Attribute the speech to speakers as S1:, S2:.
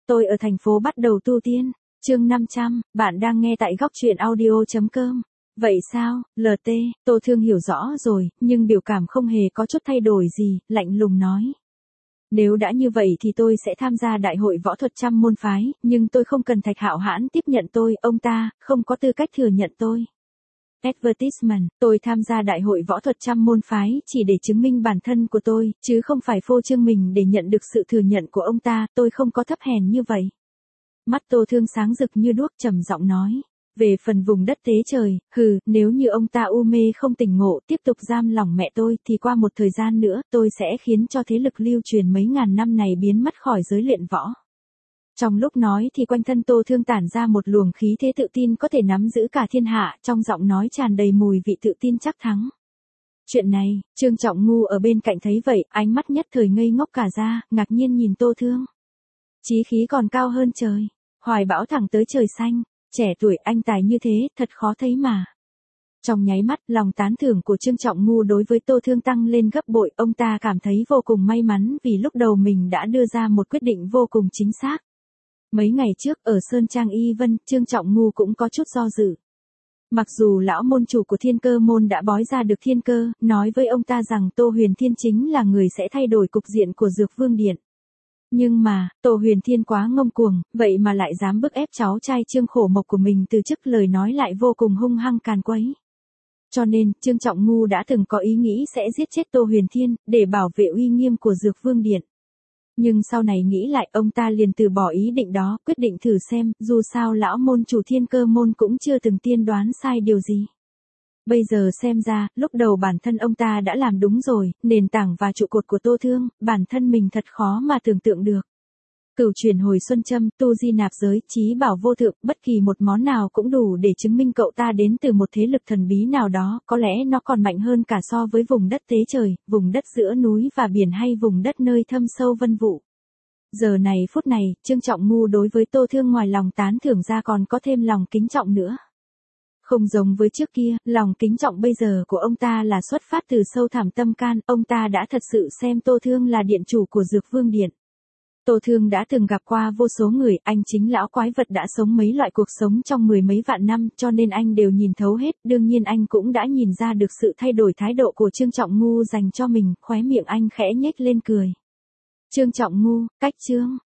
S1: Tôi ở thành phố bắt đầu tu tiên. Chương 500, bạn đang nghe tại góc truyện audio.com. Vậy sao, LT, Tô Thương hiểu rõ rồi, nhưng biểu cảm không hề có chút thay đổi gì, lạnh lùng nói. Nếu đã như vậy thì tôi sẽ tham gia đại hội võ thuật trăm môn phái, nhưng tôi không cần Thạch Hạo Hãn tiếp nhận tôi, ông ta không có tư cách thừa nhận tôi. Advertisement, tôi tham gia đại hội võ thuật trăm môn phái chỉ để chứng minh bản thân của tôi, chứ không phải phô trương mình để nhận được sự thừa nhận của ông ta, tôi không có thấp hèn như vậy. Mắt Tô Thương sáng rực như đuốc, trầm giọng nói. Về phần vùng đất tế trời, nếu như ông ta u mê không tỉnh ngộ tiếp tục giam lỏng mẹ tôi thì qua một thời gian nữa tôi sẽ khiến cho thế lực lưu truyền mấy ngàn năm này biến mất khỏi giới luyện võ. Trong lúc nói thì quanh thân Tô Thương tản ra một luồng khí thế tự tin có thể nắm giữ cả thiên hạ, trong giọng nói tràn đầy mùi vị tự tin chắc thắng. Chuyện này, Trương Trọng Ngu ở bên cạnh thấy vậy, ánh mắt nhất thời ngây ngốc cả ra, ngạc nhiên nhìn Tô Thương. Chí khí còn cao hơn trời, hoài bão thẳng tới trời xanh, trẻ tuổi anh tài như thế, thật khó thấy mà. Trong nháy mắt, lòng tán thưởng của Trương Trọng Ngu đối với Tô Thương tăng lên gấp bội, ông ta cảm thấy vô cùng may mắn vì lúc đầu mình đã đưa ra một quyết định vô cùng chính xác. Mấy ngày trước, ở Sơn Trang Y Vân, Trương Trọng Ngu cũng có chút do dự. Mặc dù lão môn chủ của Thiên Cơ môn đã bói ra được thiên cơ, nói với ông ta rằng Tô Huyền Thiên chính là người sẽ thay đổi cục diện của Dược Vương Điện. Nhưng mà, Tô Huyền Thiên quá ngông cuồng, vậy mà lại dám bức ép cháu trai Trương Khổ Mộc của mình từ chức, lời nói lại vô cùng hung hăng càn quấy. Cho nên, Trương Trọng Ngu đã từng có ý nghĩ sẽ giết chết Tô Huyền Thiên, để bảo vệ uy nghiêm của Dược Vương Điện. Nhưng sau này nghĩ lại, ông ta liền từ bỏ ý định đó, quyết định thử xem, dù sao lão môn chủ Thiên Cơ môn cũng chưa từng tiên đoán sai điều gì. Bây giờ xem ra, lúc đầu bản thân ông ta đã làm đúng rồi, nền tảng và trụ cột của Tô Thương, bản thân mình thật khó mà tưởng tượng được. Cửu chuyển hồi xuân châm, tu di nạp giới, chí bảo vô thượng, bất kỳ một món nào cũng đủ để chứng minh cậu ta đến từ một thế lực thần bí nào đó, có lẽ nó còn mạnh hơn cả so với vùng đất tế trời, vùng đất giữa núi và biển hay vùng đất nơi thâm sâu vân vụ. Giờ này phút này, Trương Trọng Ngu đối với Tô Thương ngoài lòng tán thưởng ra còn có thêm lòng kính trọng nữa. Không giống với trước kia, lòng kính trọng bây giờ của ông ta là xuất phát từ sâu thẳm tâm can, ông ta đã thật sự xem Tô Thương là điện chủ của Dược Vương Điện. Tô Thương đã từng gặp qua vô số người, anh chính lão quái vật đã sống mấy loại cuộc sống trong mười mấy vạn năm, cho nên anh đều nhìn thấu hết, đương nhiên anh cũng đã nhìn ra được sự thay đổi thái độ của Trương Trọng Ngu dành cho mình, khóe miệng anh khẽ nhếch lên cười. Trương Trọng Ngu, cách Trương